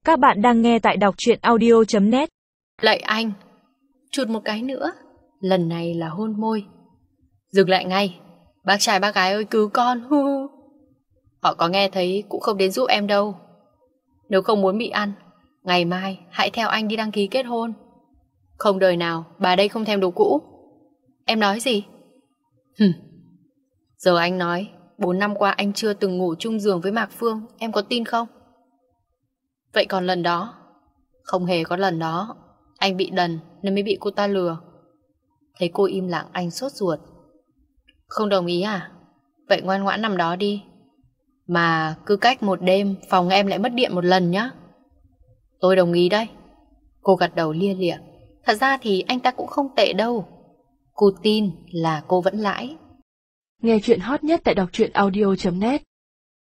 Các bạn đang nghe tại đọc truyện audio.net. Lạy anh, chụt một cái nữa, lần này là hôn môi. Dừng lại ngay, bác trai bác gái ơi cứu con. Họ có nghe thấy cũng không đến giúp em đâu. Nếu không muốn bị ăn, ngày mai hãy theo anh đi đăng ký kết hôn. Không đời nào bà đây không thèm đồ cũ. Em nói gì? Giờ anh nói 4 năm qua anh chưa từng ngủ chung giường với Mạc Phương, em có tin không? Vậy còn lần đó? Không hề có lần đó. Anh bị đần nên mới bị cô ta lừa. Thấy cô im lặng anh sốt ruột. Không đồng ý à? Vậy ngoan ngoãn nằm đó đi. Mà cứ cách một đêm phòng em lại mất điện một lần nhá. Tôi đồng ý đấy. Cô gật đầu lia lịa. Thật ra thì anh ta cũng không tệ đâu. Cô tin là cô vẫn lãi. Nghe chuyện hot nhất tại đọc truyện audio.net.